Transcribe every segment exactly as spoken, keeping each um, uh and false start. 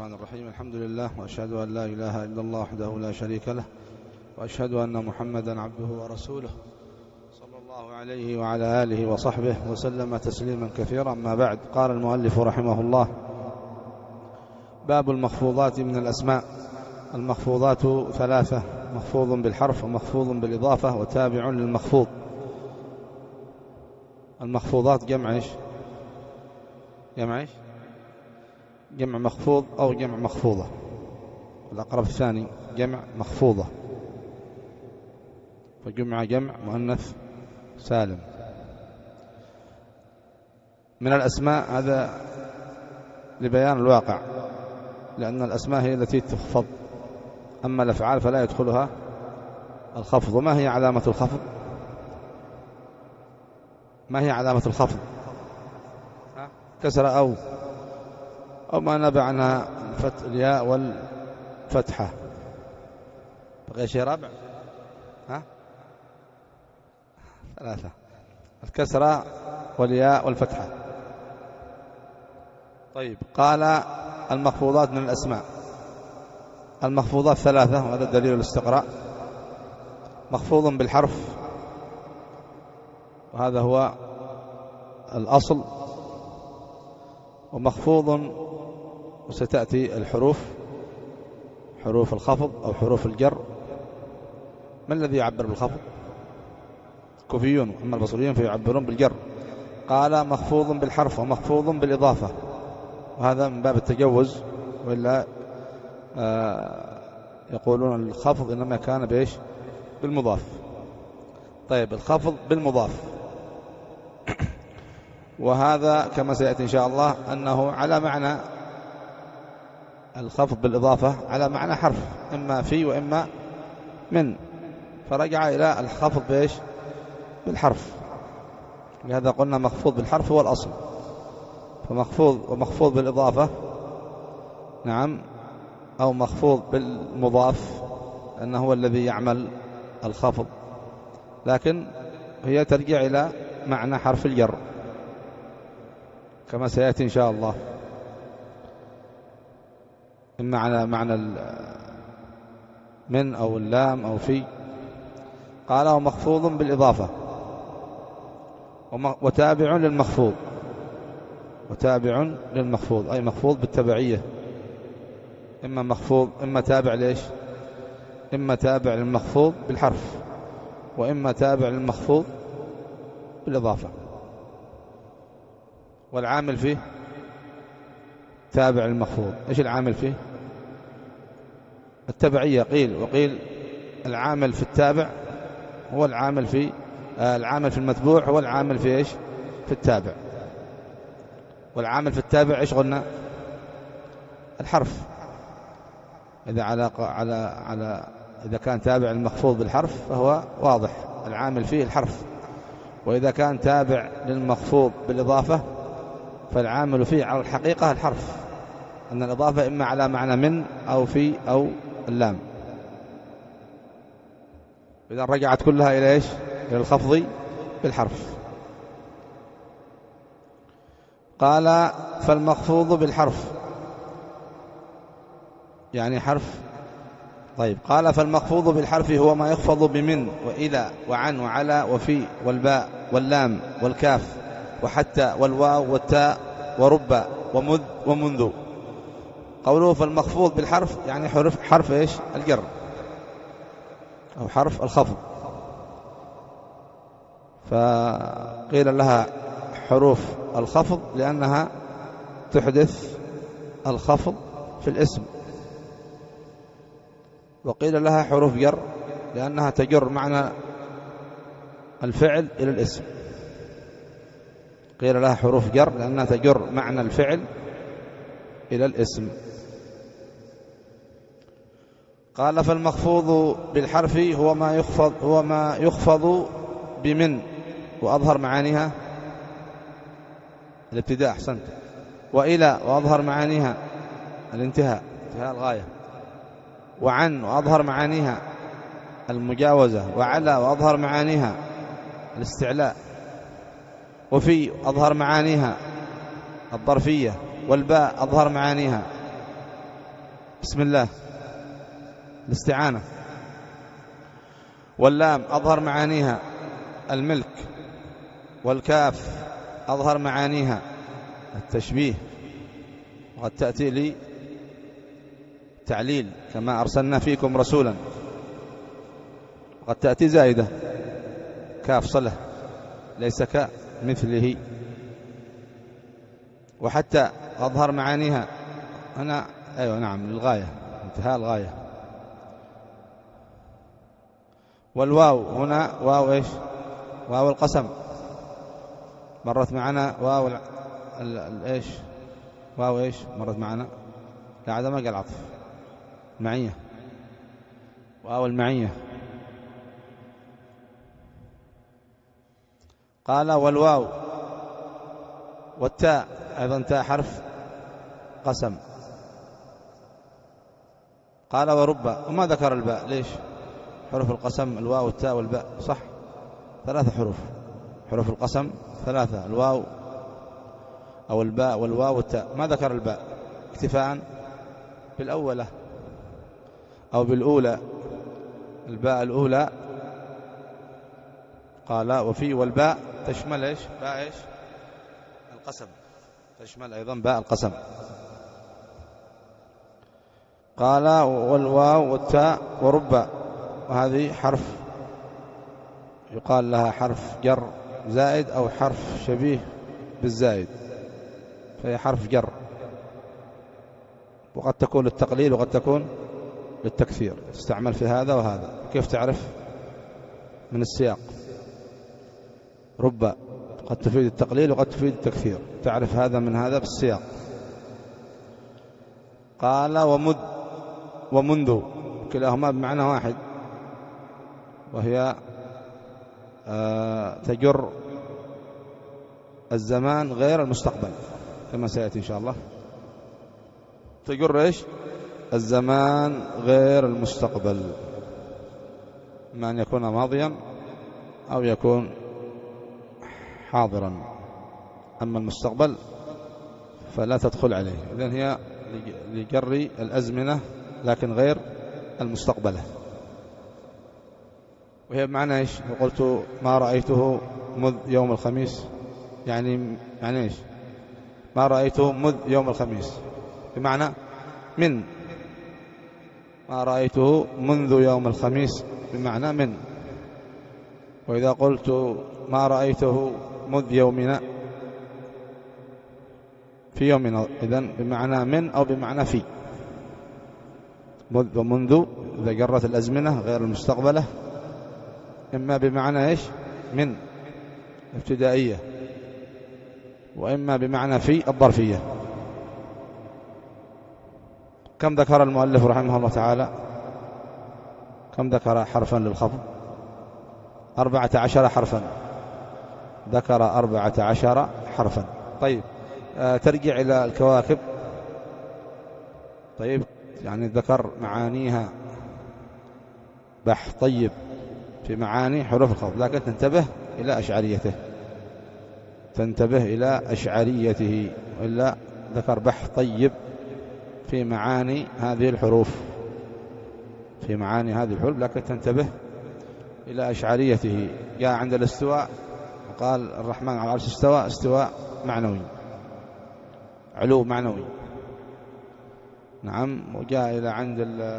الرحمن الرحيم. الحمد لله، وأشهد أن لا إله إلا الله وحده لا شريك له، وأشهد أن محمدا عبده ورسوله صلى الله عليه وعلى آله وصحبه وسلم تسليما كثيرا. أما بعد، قال المؤلف رحمه الله: باب المخفوضات من الأسماء. المخفوضات ثلاثة: مخفوض بالحرف، ومخفوض بالإضافة، وتابع للمخفوض. المخفوضات جمع إيش؟ جمع إيش؟ جمع مخفوض أو جمع مخفوضة. الأقرب الثاني جمع مخفوضة، فجمع جمع مؤنث سالم. من الأسماء هذا لبيان الواقع، لأن الأسماء هي التي تخفض، أما الأفعال فلا يدخلها الخفض. وما هي علامة الخفض؟ ما هي علامة الخفض؟ كسر أو أو ما نبع عنها الياء والفتحة. بقي شيء رابع؟ ها؟ ثلاثة: الكسرة والياء والفتحة. طيب، قال المخفوضات من الأسماء. المخفوضات ثلاثة، وهذا دليل الاستقراء. مخفوض بالحرف، وهذا هو الأصل، ومخفوض وستأتي الحروف، حروف الخفض أو حروف الجر. ما الذي يعبر بالخفض؟ كوفيون، أما البصريون فيعبرون بالجر. قال مخفوض بالحرف ومخفوض بالإضافة، وهذا من باب التجوز، وإلا آه يقولون الخفض إنما كان بإيش؟ بالمضاف. طيب، الخفض بالمضاف، وهذا كما سيأتي إن شاء الله أنه على معنى الخفض بالإضافة، على معنى حرف، إما في وإما من، فرجع إلى الخفض بإيش؟ بالحرف. لهذا قلنا مخفوض بالحرف هو الأصل، فمخفوض ومخفوض بالإضافة نعم، أو مخفوض بالمضاف أنه هو الذي يعمل الخفض، لكن هي ترجع إلى معنى حرف الجر كما سيأتي إن شاء الله، إما على معنى من أو اللام أو في. قال ومخفوض بالإضافة وتابع للمخفوض. وتابع للمخفوض أي مخفوض بالتبعية، إما مخفوض إما تابع ليش؟ إما تابع للمخفوض بالحرف، وإما تابع للمخفوض بالإضافة. والعامل فيه تابع للمخفوض. إيش العامل فيه؟ التبعية. قيل وقيل العامل في التابع هو العامل في آه العامل في المتبوع هو العامل في إيش؟ في التابع. والعامل في التابع إيش قلنا؟ الحرف. إذا على على على إذا كان تابع المخفوض بالحرف فهو واضح العامل فيه الحرف، وإذا كان تابع للمخفوض بالإضافة فالعامل فيه على الحقيقة الحرف، أن الإضافة إما على معنى من أو في أو اللام. إذا رجعت كلها إلى إيش؟ إلى الخفض بالحرف. قال فالمخفوض بالحرف يعني حرف. طيب، قال فالمخفوض بالحرف هو ما يخفض بمن وإلى وعن وعلى وفي والباء واللام والكاف وحتى والواو والتاء ورب ومذ ومنذ. قوله فالمخفوض بالحرف يعني حرف حرف إيش؟ الجر أو حرف الخفض. فقيل لها حروف الخفض لأنها تحدث الخفض في الاسم، وقيل لها حروف جر لأنها تجر معنى الفعل إلى الاسم. قيل لها حروف جر لأنها تجر معنى الفعل إلى الاسم. قال فالمخفوض بالحرف هو ما يخفض هو ما يخفض بمن وأظهر معانيها الابتداء، أحسنت، وإلى وأظهر معانيها الانتهاء، انتهاء الغاية، وعن وأظهر معانيها المجاوزة، وعلى وأظهر معانيها الاستعلاء، وفي أظهر معانيها الظرفية، والباء أظهر معانيها بسم الله الاستعانة. واللام أظهر معانيها الملك، والكاف أظهر معانيها التشبيه، وقد تأتي لي تعليل كما أرسلنا فيكم رسولا، وقد تأتي زائدة كاف صلة ليس كمثله. وحتى أظهر معانيها هنا أيوة نعم للغاية انتهاء الغاية. والواو هنا واو إيش؟ واو القسم مرت معنا. واو ال... ال... ال... إيش واو إيش مرت معنا؟ لا هذا ما قال عطف، معية، واو المعية. قال والواو والتاء أيضا تاء حرف قسم. قال ورب، وما ذكر الباء ليش؟ حروف القسم الواو والتاء والباء صح، ثلاثة حروف، حروف القسم ثلاثة، الواو أو الباء والواو والتاء، ما ذكر الباء اكتفاء بالأولى أو بالأولى، الباء الأولى. قال وفي والباء تشمل إيش؟ باء إيش؟ القسم، تشمل أيضا باء القسم. قال والواو والتاء ورب، وهذه حرف يقال لها حرف جر زائد أو حرف شبيه بالزائد، فهي حرف جر، وقد تكون للتقليل وقد تكون للتكثير، تستعمل في هذا وهذا. كيف تعرف؟ من السياق. رب قد تفيد التقليل وقد تفيد التكثير، تعرف هذا من هذا بالسياق. قال ومد ومنذ كلاهما بمعنى واحد، وهي آه تجر الزمان غير المستقبل كما سيأتي إن شاء الله. تجر إيش؟ الزمان غير المستقبل، إما أن يكون ماضيا أو يكون حاضرا، أما المستقبل فلا تدخل عليه. إذن هي لجر الأزمنة لكن غير المستقبلة. وهي بمعنى إيش؟ وقلت ما رأيته مذ يوم الخميس، يعني يعني إيش؟ ما رأيته مذ يوم الخميس بمعنى من، ما رأيته منذ يوم الخميس بمعنى من. وإذا قلت ما رأيته مذ يومنا في يومنا، إذن بمعنى من أو بمعنى في. مذ ومنذ إذا جرت الأزمنة غير المستقبلة إما بمعنى إيش؟ من ابتدائية، وإما بمعنى في الظرفية. كم ذكر المؤلف رحمه الله تعالى؟ كم ذكر حرفا للخفض؟ أربعة عشر حرفا، ذكر أربعة عشر حرفا. طيب آه ترجع إلى الكواكب. طيب يعني ذكر معانيها بحث طيب في معاني حروف الخفض، لكن تنتبه إلى أشعريته، تنتبه إلى أشعريته، وإلا ذكر بحث طيب في معاني هذه الحروف، في معاني هذه الحروف، لكن تنتبه إلى أشعريته. جاء عند الاستواء وقال الرحمن على العرش استوى، استواء معنوي، علو معنوي، نعم. وجاء إلى عند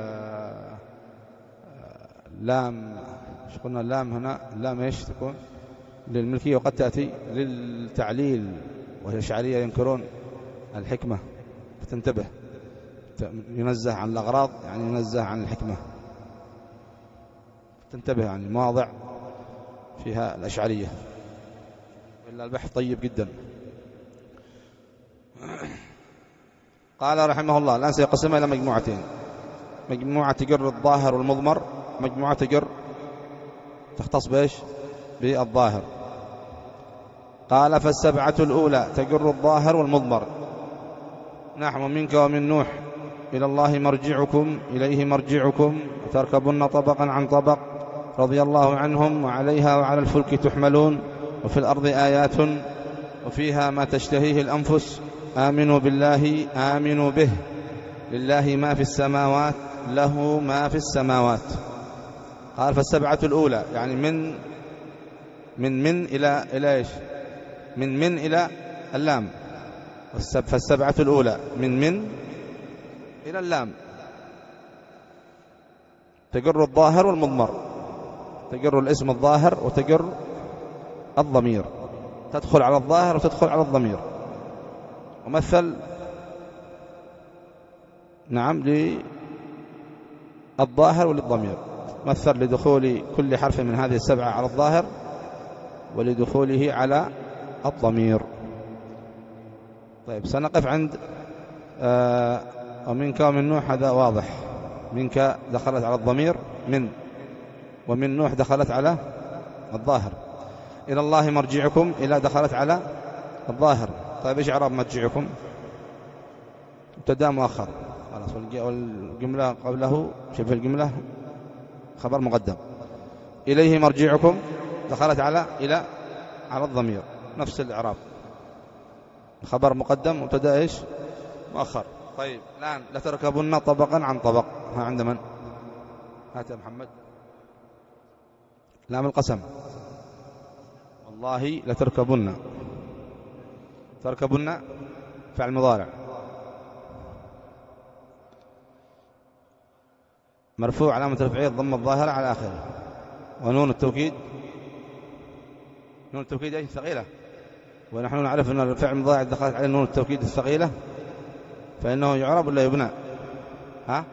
اللام، ايش قلنا اللام هنا؟ اللام ايش تكون؟ للملكية، وقد تأتي للتعليل، وهي أشعرية ينكرون الحكمة، فتنتبه. ينزه عن الأغراض يعني ينزه عن الحكمة، تنتبه يعني مواضع فيها الأشعرية، إلا البحث طيب جدا. قال رحمه الله الآن سيقسمها إلى مجموعتين، مجموعة تجر الظاهر والمضمر، مجموعة تجر تختص بإيش؟ بالظاهر. قال فالسبعة الأولى تجر الظاهر والمضمر، نحن منك ومن نوح إلى الله مرجعكم إليه مرجعكم وتركبن طبقا عن طبق رضي الله عنهم وعليها وعلى الفلك تحملون وفي الأرض آيات وفيها ما تشتهيه الأنفس آمنوا بالله آمنوا به لله ما في السماوات له ما في السماوات. قال فالسبعة الأولى يعني من من من إلى إلى إيش؟ من من إلى اللام. فالسبعة الأولى من من إلى اللام تجر الظاهر والمضمر، تجر الاسم الظاهر وتجر الضمير، تدخل على الظاهر وتدخل على الضمير. ومثل نعم للظاهر وللضمير، مثل لدخول كل حرف من هذه السبعة على الظاهر ولدخوله على الضمير. طيب سنقف عند آه ومنك ومن نوح، هذا واضح. منك دخلت على الضمير من، ومن نوح دخلت على الظاهر. إلى الله مرجعكم، إلى دخلت على الظاهر. طيب إيش إعراب مرجعكم؟ مبتدا مؤخر خلاص، والجملة قبله شوف الجملة خبر مقدم. إليه مرجعكم دخلت على إلى على الضمير، نفس الإعراب، خبر مقدم مبتدا إيش مؤخر. طيب الآن لتركبن طبقا عن طبق. ها عند من؟ هات يا محمد. لام القسم. والله لتركبن، تركبن فعل مضارع مرفوع علامة رفعه الضمة الظاهرة على آخره، ونون التوكيد، نون التوكيد ايش؟ ثقيلة. ونحن نعرف أن الفعل المضارع دخلت عليه نون التوكيد الثقيلة فإنه يعرب ولا يبنى؟ ها؟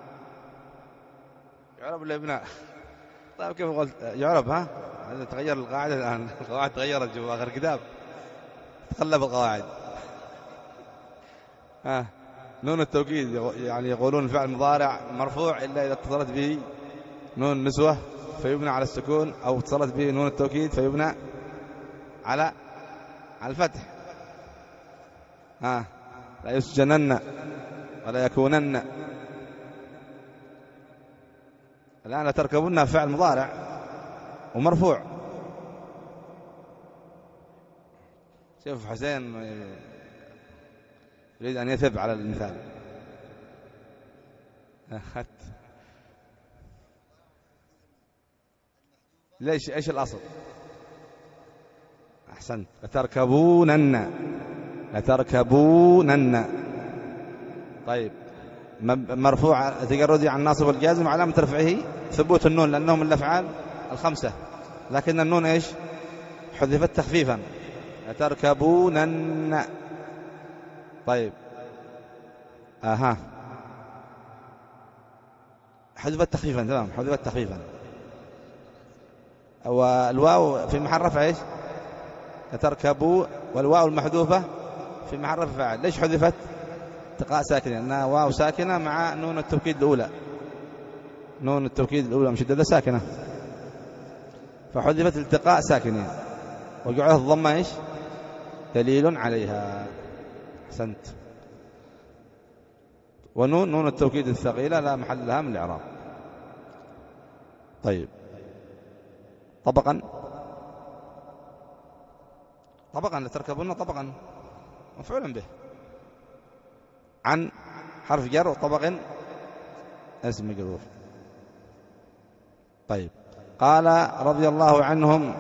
يعرب ولا يبنى؟ طيب كيف قلت يعرب؟ ها؟ تغير القاعدة الآن، القواعد تغيرت جوا آخر كتاب، تقلب القواعد. ها؟ نون التوكيد يعني يقولون الفعل المضارع مرفوع إلا إذا اتصلت به نون النسوة فيبنى على السكون، أو اتصلت به نون التوكيد فيبنى على على الفتح. ها؟ لا يسجنن ولا يكونن. الآن لتركبن فعل مضارع ومرفوع. شوف حسين يريد أن يثب على المثال. ليش؟ إيش الأصل؟ أحسنت. لتركبونن، لتركبونن. طيب مرفوع تجردي عن الناصب والجازم، علامة رفعه ثبوت النون لأنه من الأفعال الخمسة، لكن النون إيش؟ حذفت تخفيفا. لتركبونن. طيب اها حذفت تخفيفا، تمام، حذفت تخفيفا. والواو في محل رفع ايش؟ لتركبوا، والواو المحذوفة في محل رفع فاعل. ليش حذفت؟ التقاء ساكنة، لأنها واو ساكنة مع نون التوكيد الأولى، نون التوكيد الأولى مشددة ساكنة، فحذفت التقاء ساكنين، وجعلها الضمة ايش؟ دليل عليها. أحسنت. ونون نون التوكيد الثقيلة لا محل لها من الإعراب. طيب طبقا، طبقا لتركبون طبقا مفعول به، عن حرف جر، وطبق اسم مجرور. طيب قال رضي الله عنهم،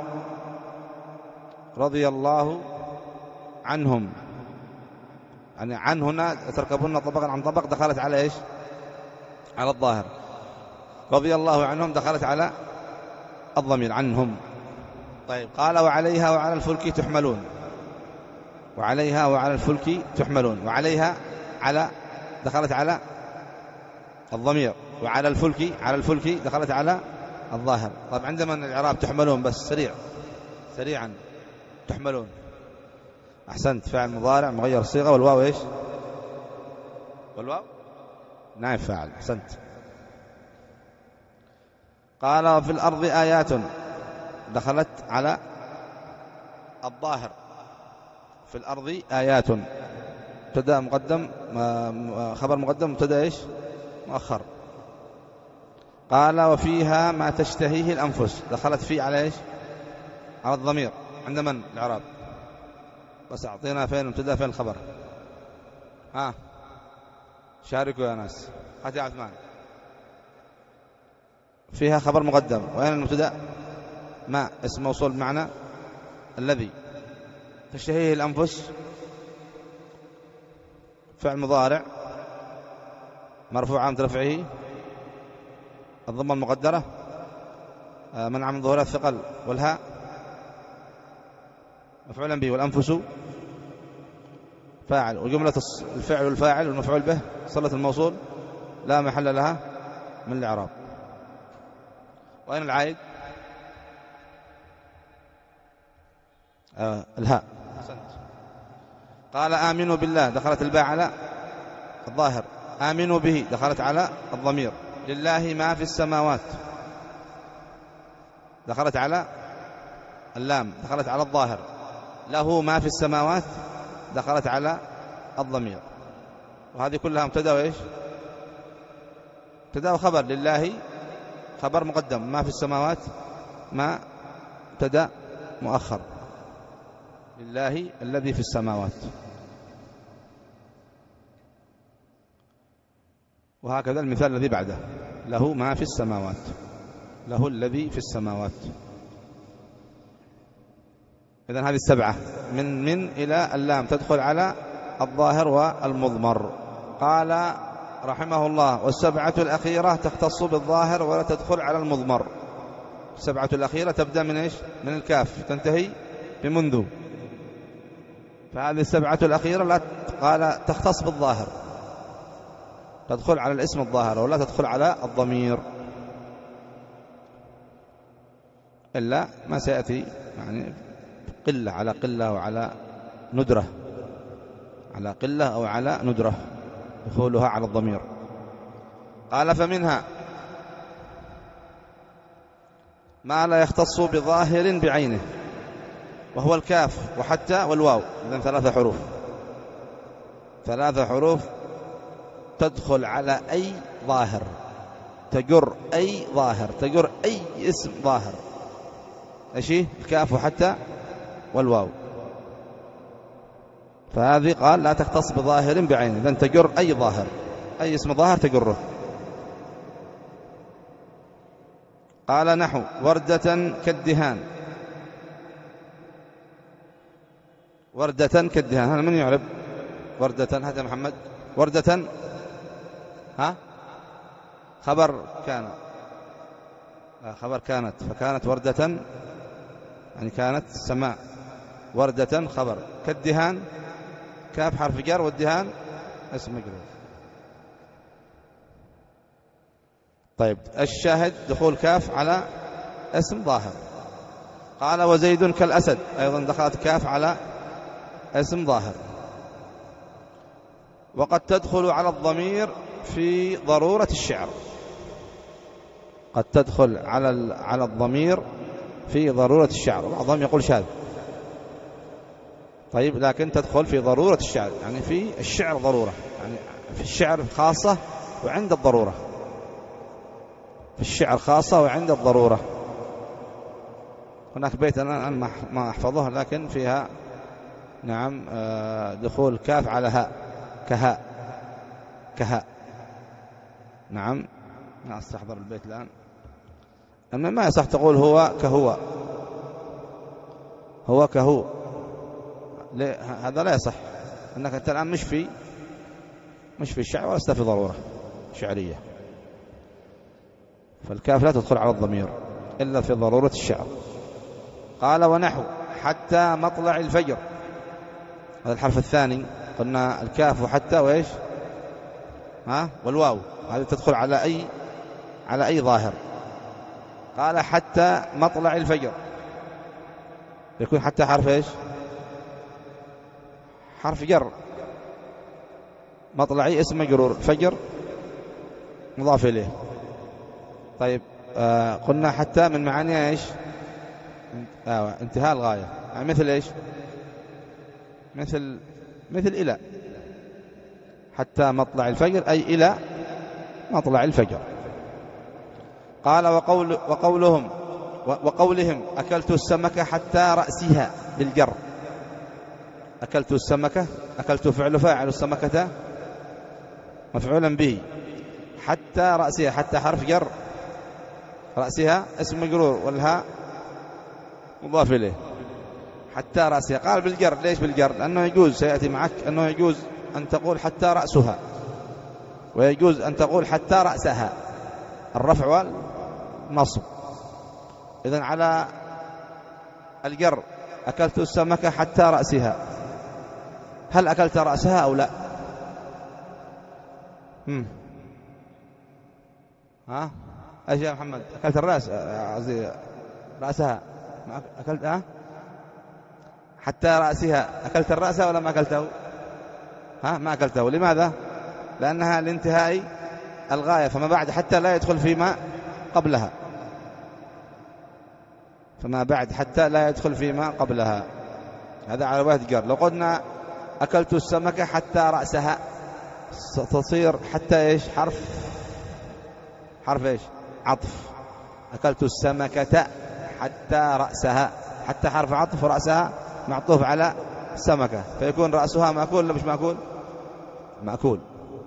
رضي الله عنهم، يعني عن هنا تركبون طبقا عن طبق دخلت على ايش؟ على الظاهر. رضي الله عنهم دخلت على الضمير عنهم. طيب قال وعليها وعلى الفلك تحملون، وعليها وعلى الفلك تحملون، وعليها على دخلت على الضمير، وعلى الفلك على الفلك دخلت على الظاهر. طيب عندما الإعراب تحملون، بس سريع سريعا تحملون. أحسنت. فاعل مضارع مغير الصيغة، والواو إيش؟ والواو نائب فاعل. أحسنت. قال وفي الأرض آيات دخلت على الظاهر. في الأرض آيات مبتدا مقدم، خبر مقدم، مبتدا إيش؟ مؤخر. قال وفيها ما تشتهيه الأنفس دخلت فيه على إيش؟ على الضمير. عند من الإعراب؟ بس أعطينا فين المبتدا فين الخبر؟ ها شاركوا يا ناس. هات يا عثمان. فيها خبر مقدم. وين المبتدأ؟ ما اسم موصول بمعنى الذي. تشتهيه الأنفس فعل مضارع مرفوع عن رفعه الضمة المقدرة منع من ظهورها الثقل والهاء مفعولا به. والأنفس فاعل. وجملة الفعل والفاعل والمفعول به صلة الموصول لا محل لها من الإعراب. وأين العائد؟ آه الهاء. قال آمنوا بالله دخلت الباء على الظاهر. آمنوا به دخلت على الضمير. لله ما في السماوات دخلت على اللام دخلت على الظاهر. له ما في السماوات دخلت على الضمير. وهذه كلها مبتدا وإيش؟ مبتدا وخبر. لله خبر مقدم. ما في السماوات ما مبتدا مؤخر. لله الذي في السماوات. وهكذا المثال الذي بعده. له ما في السماوات. له الذي في السماوات. إذن هذه السبعة من من إلى اللام تدخل على الظاهر والمضمر. قال رحمه الله والسبعة الأخيرة تختص بالظاهر ولا تدخل على المضمر. السبعة الأخيرة تبدأ من إيش؟ من الكاف تنتهي بمنذ. فهذه السبعة الأخيرة لا قال تختص بالظاهر تدخل على الاسم الظاهر ولا تدخل على الضمير إلا ما سيأتي يعني قلة على قلة وعلى ندرة على قلة أو على ندرة دخولها على الضمير. قال فمنها ما لا يختص بظاهر بعينه وهو الكاف وحتى والواو. إذن ثلاثة حروف ثلاثة حروف تدخل على أي ظاهر تجر أي ظاهر تجر أي اسم ظاهر. أشي الكاف وحتى والواو. فهذه قال لا تختص بظاهر بعينه. إذن تجر أي ظاهر أي اسم ظاهر تجره. قال نحو وردة كالدهان. وردة كالدهان. هذا من يعرب وردة؟ هذا محمد. وردة ها خبر كان لا خبر كانت فكانت وردة يعني كانت سماء. وردة خبر. كالدهان كاف حرف جر والدهان اسم مجرور. طيب الشاهد دخول كاف على اسم ظاهر. قال وزيد كالأسد أيضا دخلت كاف على اسم ظاهر. وقد تدخل على الضمير في ضرورة الشعر. قد تدخل على على الضمير في ضرورة الشعر. بعضهم يقول شاذ. طيب لكن تدخل في ضرورة الشعر يعني في الشعر ضرورة يعني في الشعر خاصة وعند الضرورة. في الشعر خاصة وعند الضرورة. هناك بيت أنا ما أحفظه لكن فيها نعم دخول كاف على هاء كهاء كهاء. نعم لا أستحضر البيت الآن. أما ما يصح تقول هو كهو هو كهو هذا لا يصح. أنك أنت الآن مش في مش في الشعر ولست في ضرورة شعرية. فالكاف لا تدخل على الضمير إلا في ضرورة الشعر. قال ونحو حتى مطلع الفجر. هذا الحرف الثاني قلنا الكاف وحتى وإيش ها والواو. هذه تدخل على أي على أي ظاهر. قال حتى مطلع الفجر يكون حتى حرف إيش حرف جر. مطلعي اسم مجرور. فجر مضاف إليه. طيب آه قلنا حتى من معانيها إيش آه انتهاء الغاية يعني مثل إيش مثل مثل إلى. حتى مطلع الفجر أي إلى مطلع الفجر. قال وقول وقولهم وقولهم أكلت السمكة حتى رأسها بالجر. أكلت السمكة أكلت فعل فاعل السمكة مفعولا به. حتى رأسها، حتى حرف جر، رأسها اسم مجرور والهاء مضاف إليه. حتى رأسها قال بالجر. ليش بالجر؟ لأنه يجوز، سيأتي معك أنه يجوز أن تقول حتى رأسها، ويجوز أن تقول حتى رأسها، الرفع والنصب. إذن على الجر أكلت السمكة حتى رأسها، هل أكلت رأسها أو لا؟ هم. ها ايش يا محمد؟ أكلت الرأس، قصدي رأسها، ما أكلت ها حتى رأسها، أكلت الرأس ولا ما أكلته؟ ها ما أكلته. لماذا؟ لأنها لانتهاء الغاية، فما بعد حتى لا يدخل فيما قبلها، فما بعد حتى لا يدخل فيما قبلها. هذا على وجه جر. لو قلنا أكلت السمكة حتى رأسها، تصير حتى إيش؟ حرف حرف إيش؟ عطف. أكلت السمكة حتى رأسها، حتى حرف عطف، ورأسها معطوف على السمكة، فيكون رأسها مأكول ولا مش مأكول؟ مأكول.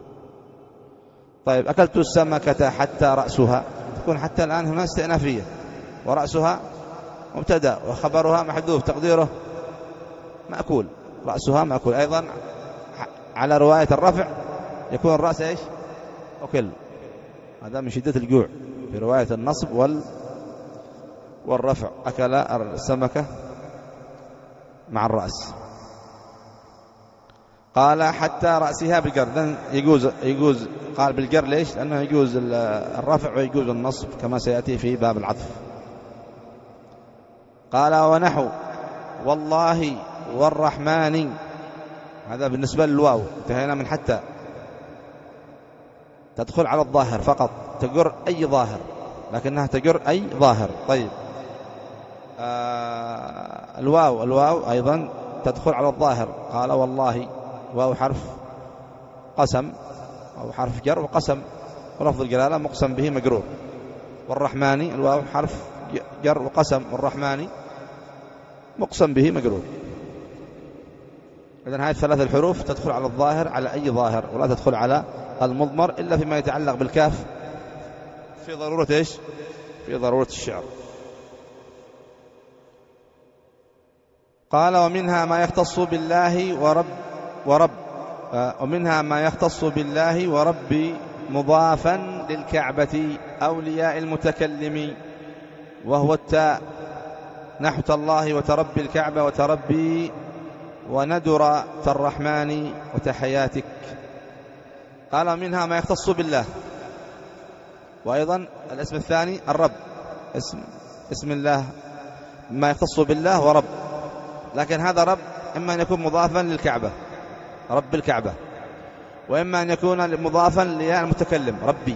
طيب أكلت السمكة حتى رأسها، تكون حتى الآن هنا استئنافية، ورأسها مبتدأ وخبرها محذوف، تقديره مأكول، رأسها مأكول. أيضا على رواية الرفع يكون الرأس إيش؟ أكل. هذا من شدة الجوع. في رواية النصب وال والرفع أكل السمكة مع الرأس. قال حتى رأسها بالجر، لأن يجوز يجوز قال بالجر. ليش؟ لأنه يجوز الرفع ويجوز النصب كما سيأتي في باب العطف. قال ونحو والله والرحمن، هذا بالنسبة للواو، انتهينا من حتى، تدخل على الظاهر فقط، تجر أي ظاهر، لكنها تجر أي ظاهر. طيب آه الواو الواو أيضا تدخل على الظاهر. قال والله، واو حرف قسم أو حرف جر وقسم، ولفظ الجلالة مقسم به مجرور. والرحمن الواو حرف جر وقسم، والرحمن مقسم به مجرور. إذن هذه الثلاث الحروف تدخل على الظاهر على أي ظاهر، ولا تدخل على المضمر إلا فيما يتعلق بالكاف، في ضرورة إيش؟ في ضرورة الشعر. قال ومنها ما يختص بالله ورب ورب ومنها ما يختص بالله ورب مضافا للكعبة أولياء المتكلم، وهو التاء، نحو الله وتربي الكعبة وتربي وندر الرحمن وتحياتك. قال منها ما يختص بالله، وأيضا الاسم الثاني الرب، اسم اسم الله ما يختص بالله ورب، لكن هذا رب إما أن يكون مضافا للكعبة، رب الكعبة، وإما أن يكون مضافا للمتكلم ربي،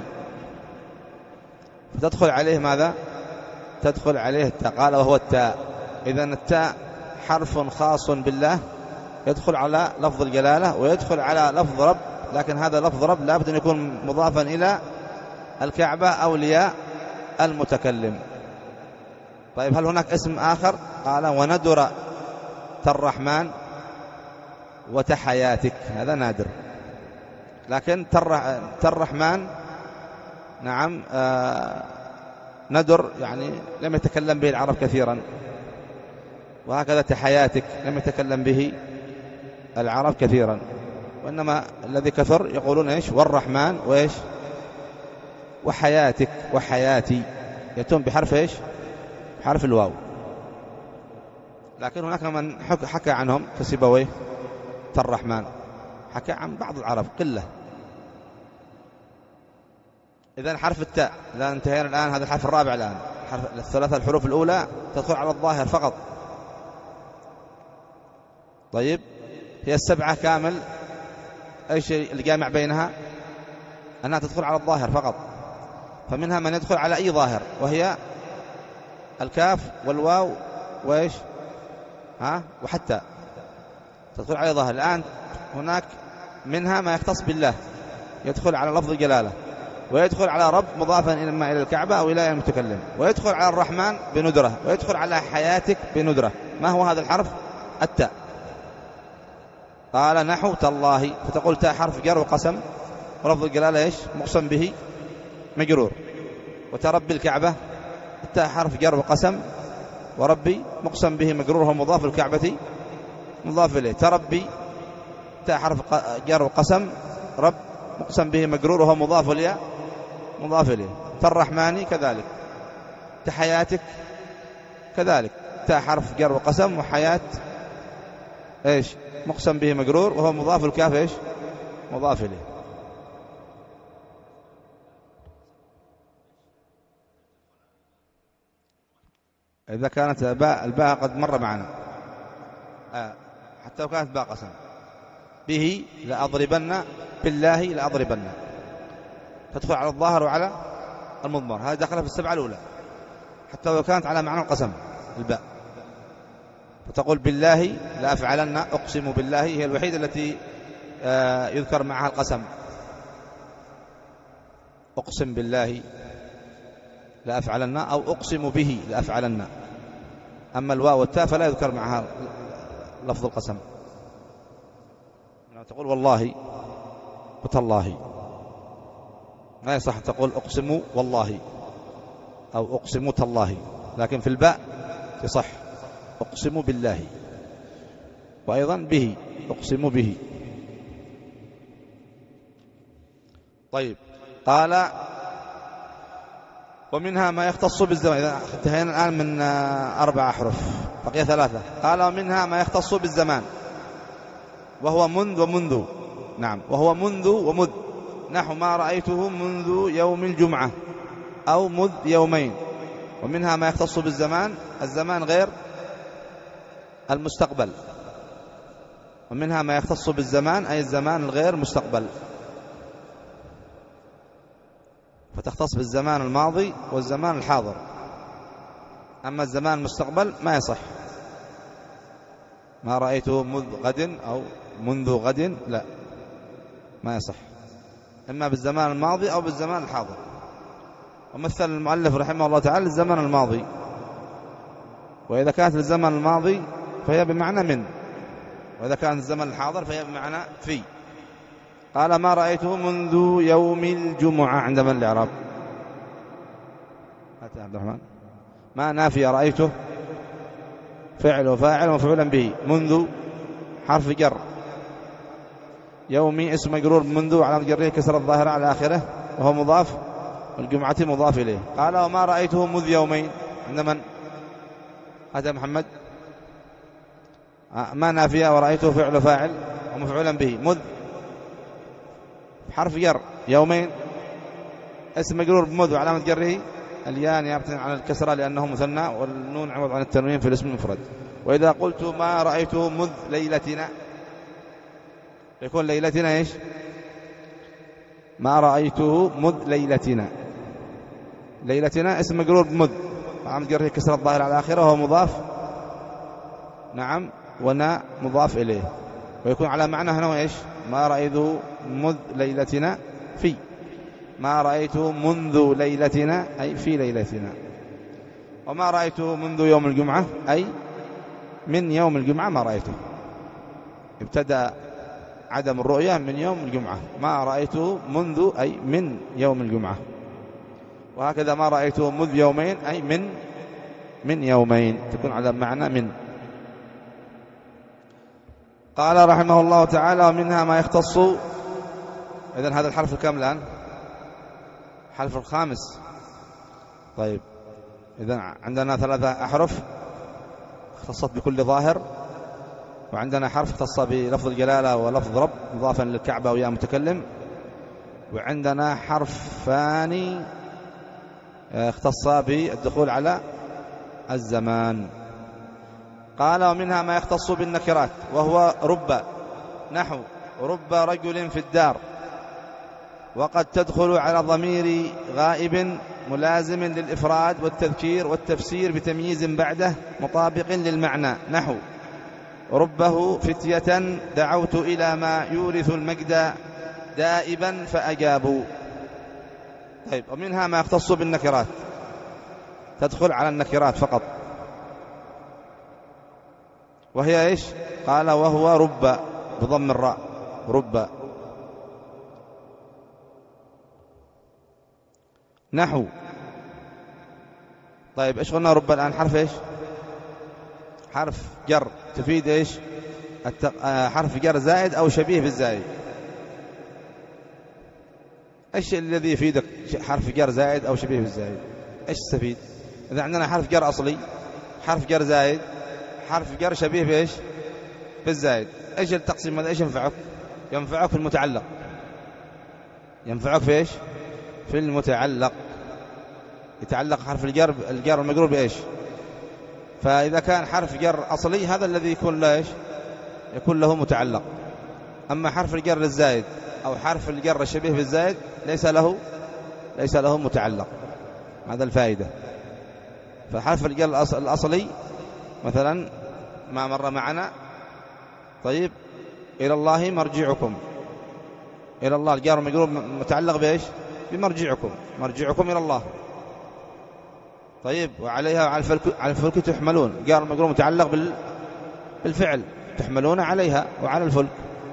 فتدخل عليه ماذا؟ تدخل عليه التاء. قال وهو التاء. إذن التاء حرف خاص بالله، يدخل على لفظ الجلالة ويدخل على لفظ رب، لكن هذا لفظ رب لابد أن يكون مضافا إلى الكعبة أولياء المتكلم. طيب هل هناك اسم آخر؟ قال وندر الرحمن وتحياتك، هذا نادر، لكن الرحمن نعم آه ندر، يعني لم يتكلم به العرب كثيرا، وهكذا تحياتك لم يتكلم به العرب كثيرا، وإنما الذي كثر يقولون إيش؟ والرحمن وإيش؟ وحياتك وحياتي، يتم بحرف إيش؟ حرف الواو. لكن هناك من حكى عنهم كسيبويه الرحمن، حكى عن بعض العرب قلة. إذن حرف التاء، لا انتهينا الآن، هذا الحرف الرابع الآن، حرف الثلاثة الحروف الأولى تدخل على الظاهر فقط. طيب هي السبعة كامل، أي شيء الجامع بينها أنها تدخل على الظاهر فقط، فمنها من يدخل على أي ظاهر، وهي الكاف والواو وإيش؟ ها وحتى تدخل على ظاهر. الآن هناك منها ما يختص بالله، يدخل على لفظ الجلالة، ويدخل على رب مضافا إما إلى الكعبة أو إلى المتكلم، ويدخل على الرحمن بندرة، ويدخل على حياتك بندرة. ما هو هذا الحرف؟ التاء. قال نحو تالله، فتقول تاء حرف جر وقسم، ولفظ الجلالة إيش مقسم به مجرور. وتربي الكعبة التاء حرف جر وقسم، وربي مقسم به مجرور هو مضاف، الكعبة مضاف إليه. تربي تاء حرف جر وقسم، رب مقسم به مجرور وهو مضاف الياء مضاف إليه. تالرحمن كذلك. تحياتك كذلك تاء حرف جر وقسم، وحياة إيش مقسم به مجرور وهو مضاف، الكاف إيش مضاف إليه. إذا كانت باء الباء قد مر معنا آه. حتى لو كانت باء قسم. به لأضربن، بالله لأضربن، تدخل على الظاهر وعلى المضمر، هذا دخل في السبعة الأولى حتى لو كانت على معنى القسم الباء. فتقول بالله لأفعلن، أقسم بالله هي الوحيدة التي آه يذكر معها القسم. أقسم بالله لأفعلن، أو أقسم به لأفعلن. أما الواو والتاء فلا يذكر معها لفظ القسم. تقول والله وتالله، ما يصح تقول أقسم والله أو أقسم تالله، لكن في الباء تصح أقسم بالله، وأيضا به أقسم به. طيب قال ومنها ما يختص بالزمان. إذا انتهينا الآن من أربع أحرف، بقي ثلاثة. قال ومنها ما يختص بالزمان، وهو منذ ومنذ. نعم، وهو منذ ومذ، نحو ما رأيته منذ يوم الجمعة أو مذ يومين. ومنها ما يختص بالزمان، الزمان غير المستقبل. ومنها ما يختص بالزمان أي الزمان الغير مستقبل، فتختص بالزمان الماضي والزمان الحاضر. أما الزمان المستقبل ما يصح، ما رأيته مذ غد أو منذ غد، لا ما يصح، إما بالزمان الماضي أو بالزمان الحاضر. ومثل المؤلف رحمه الله تعالى الزمن الماضي، وإذا كانت الزمن الماضي فهي بمعنى من، وإذا كان الزمن الحاضر فهي بمعنى في. قال ما رأيته منذ يوم الجمعة عند من الإعراب؟ هات عبد الرحمن. ما نافية رأيته فعل وفاعل ومفعولا به، منذ حرف جر، يومي اسم مجرور منذ على جره كسر الظاهرة على آخره وهو مضاف، والجمعة مضاف إليه. قال وما رأيته مذ يومين عند من؟ هذا محمد. ما نافية ورأيته فعل وفاعل ومفعولا به، مذ حرف جر، يومين اسم مجرور بمذ وعلامة جره الياء نيابة عن الكسرة لأنه مثنى، والنون عوض عن التنوين في الاسم المفرد. وإذا قلت ما رأيته مذ ليلتنا يكون ليلتنا إيش؟ ما رأيته مذ ليلتنا، ليلتنا اسم مجرور بمذ وعلامة جره كسرة الظاهر على آخره وهو مضاف، نعم، ونا مضاف إليه، ويكون على معنى هنا إيش؟ ما رأيته مذ ليلتنا في، ما رأيته منذ ليلتنا أي في ليلتنا. وما رأيته منذ يوم الجمعة أي من يوم الجمعة ما رأيته، ابتدأ عدم الرؤية من يوم الجمعة. ما رأيته منذ أي من يوم الجمعة. وهكذا ما رأيته مذ يومين أي من من يومين، تكون على معنى من. قال رحمه الله تعالى ومنها ما يختص. إذن هذا الحرف الكام الآن؟ الحرف الخامس. طيب إذن عندنا ثلاثة أحرف اختصت بكل ظاهر، وعندنا حرف اختص بلفظ الجلالة ولفظ رب مضافا للكعبة ويا متكلم، وعندنا حرف ثاني اختص بالدخول على الزمان. قال ومنها ما يختص بالنكرات، وهو رب، نحو رب رجل في الدار، وقد تدخل على ضمير غائب ملازم للإفراد والتذكير والتفسير بتمييز بعده مطابق للمعنى، نحو ربه فتية دعوت إلى ما يورث المجد دائبا فأجابوا. طيب ومنها ما يختص بالنكرات، تدخل على النكرات فقط، وهي إيش؟ قال وهو رب بضم الراء، رب. نحو. طيب إيش قلنا رب الآن؟ حرف إيش؟ حرف جر تفيد إيش؟ التق... آه حرف جر زائد أو شبيه بالزائد. إيش الذي يفيدك حرف جر زائد أو شبيه بالزائد؟ إيش تستفيد؟ إذا عندنا حرف جر أصلي، حرف جر زائد، حرف جر شبيه بإيش؟ بالزائد. إيش التقسيم هذا؟ إيش ينفعك؟ ينفعك في المتعلق. ينفعك في إيش؟ في المتعلق. يتعلق حرف الجر الجر المجرور بإيش؟ فإذا كان حرف جر أصلي هذا الذي يكون له إيش؟ يكون له متعلق. أما حرف الجر الزائد أو حرف الجر الشبيه بالزائد ليس له ليس له متعلق. هذا الفائدة. فحرف الجر الأصلي مثلا ما مر معنا. طيب إلى الله مرجعكم. إلى الله الجار المجرور متعلق بإيش؟ بمرجعكم. مرجعكم إلى الله. طيب وعليها على الفلك على الفلك تحملون. الجار المجرور متعلق بال بالفعل تحملون عليها وعلى الفلك.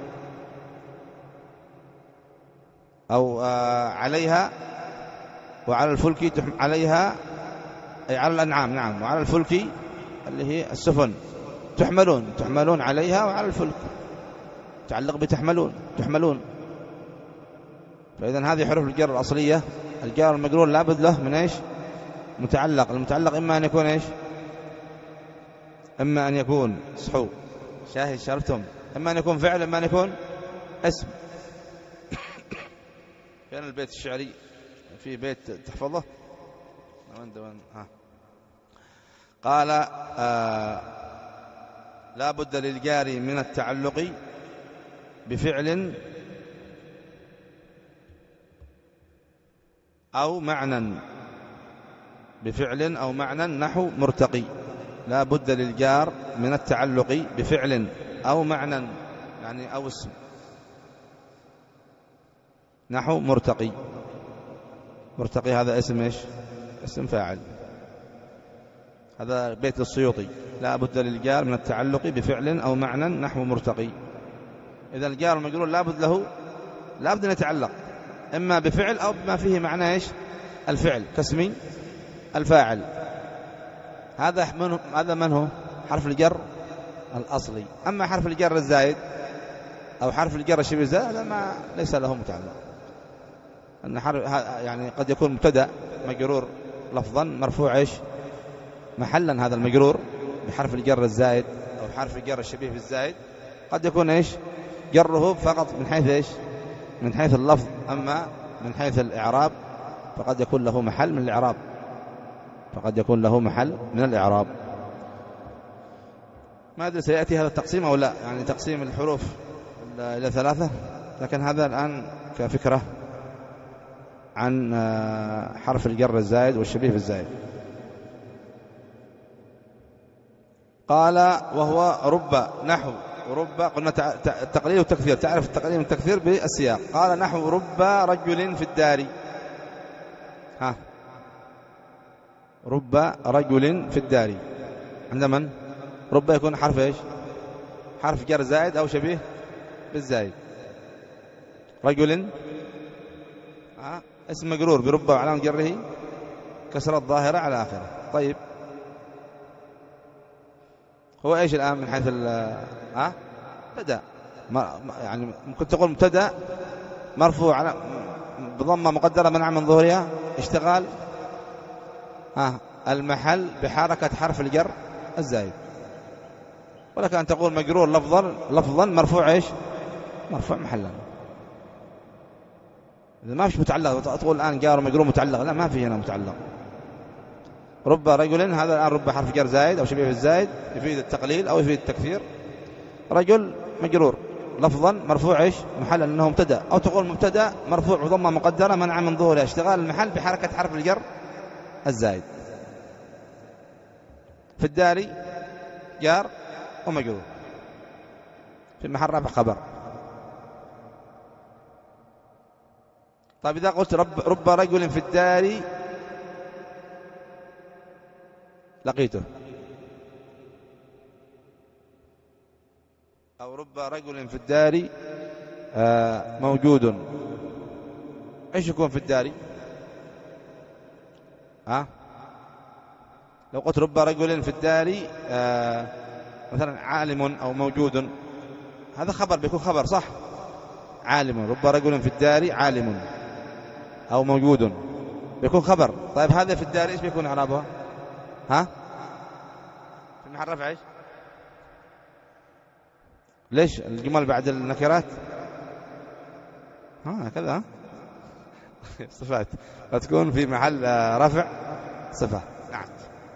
أو آه عليها وعلى الفلك تحم... عليها أي على الأنعام. نعم. وعلى الفلك اللي هي السفن تحملون. تحملون عليها وعلى الفلك تعلق بتحملون تحملون. فإذا هذه حروف الجر الأصلية. الجار المجرور لابد له من إيش؟ متعلق. المتعلق إما أن يكون إيش؟ إما أن يكون صحو شاهد شرفتم. إما أن يكون فعل إما أن يكون اسم. فين البيت الشعري؟ في بيت تحفظه؟ وين دوان؟ ها قال آه لا بد للجار من التعلق بفعل أو معنى. بفعل أو معنى نحو مرتقي. لا بد للجار من التعلق بفعل أو معنى يعني أو اسم نحو مرتقي. مرتقي هذا اسم إيش؟ اسم فاعل. هذا بيت السيوطي. لا بد للجار من التعلق بفعل أو معنى نحو مرتقي. إذا الجار المجرور لا بد له لا بد أن يتعلق إما بفعل أو بما فيه معنى إيش؟ الفعل كاسم الفاعل. هذا من هذا من هو؟ حرف الجر الأصلي. أما حرف الجر الزائد أو حرف الجر الشبيه الزائد هذا ما ليس له متعلق. أن حرف يعني قد يكون مبتدأ مجرور لفظا مرفوع إيش؟ محلا. هذا المجرور بحرف الجر الزائد أو حرف الجر الشبيه بالزائد قد يكون إيش؟ جره فقط من حيث إيش؟ من حيث اللفظ. أما من حيث الإعراب فقد يكون له محل من الإعراب. فقد يكون له محل من الإعراب. ما أدري سيأتي هذا التقسيم أو لا، يعني تقسيم الحروف إلى ثلاثة. لكن هذا الآن كفكرة عن حرف الجر الزائد والشبيه بالزائد. قال وهو رب. نحو رب قلنا التقليل والتكثير. تعرف التقليل والتكثير بالسياق. قال نحو رب رجل في الدار. ها رب رجل في الدار عند من؟ رب يكون حرف ايش؟ حرف جر زائد او شبيه بالزائد. رجل ها اسم مجرور برب وعلامة جره كسرة ظاهرة على آخره. طيب هو ايش الآن من حيث ها مبتدا يعني ممكن تقول مبتدا مرفوع على بضمة مقدرة منع من ظهورها اشتغال ها المحل بحركة حرف الجر الزائد. ولك أن تقول مجرور لفظا لفظا مرفوع ايش؟ مرفوع محلا. إذا ما فيش متعلق تقول الآن جار مجرور متعلق، لا ما في هنا متعلق. رب رجل هذا الآن رب حرف جر زائد أو شبيه بالزائد يفيد التقليل أو يفيد التكثير. رجل مجرور لفظا مرفوع ايش؟ محلا انه مبتدا. او تقول مبتدا مرفوع بضمه مقدره منع من ظهورها اشتغال المحل بحركه حرف الجر الزائد. في الدار جار ومجرور في محل رفع خبر. طيب اذا قلت رب رب رجل في الدار لقيته، أو رب رجل في الدار موجود، إيش يكون في الدار؟ ها؟ لو قلت رب رجل في الدار آه مثلا عالم أو موجود، هذا خبر، بيكون خبر صح. عالم، رب رجل في الدار عالم أو موجود، بيكون خبر. طيب هذا في الدار إيش بيكون إعرابها؟ ها؟ في محل رفع إيش؟ ليش الجمل بعد النكرات؟ ها كذا صفات فتكون في محل رفع صفة. نعم.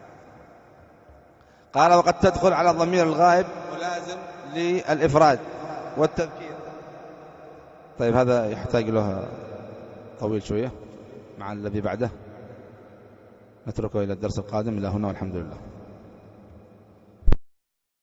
قال وقد تدخل على الضمير الغائب ملازم للإفراد والتذكير. طيب هذا يحتاج له طويل شوية مع الذي بعده، نتركه إلى الدرس القادم. إلى هنا والحمد لله.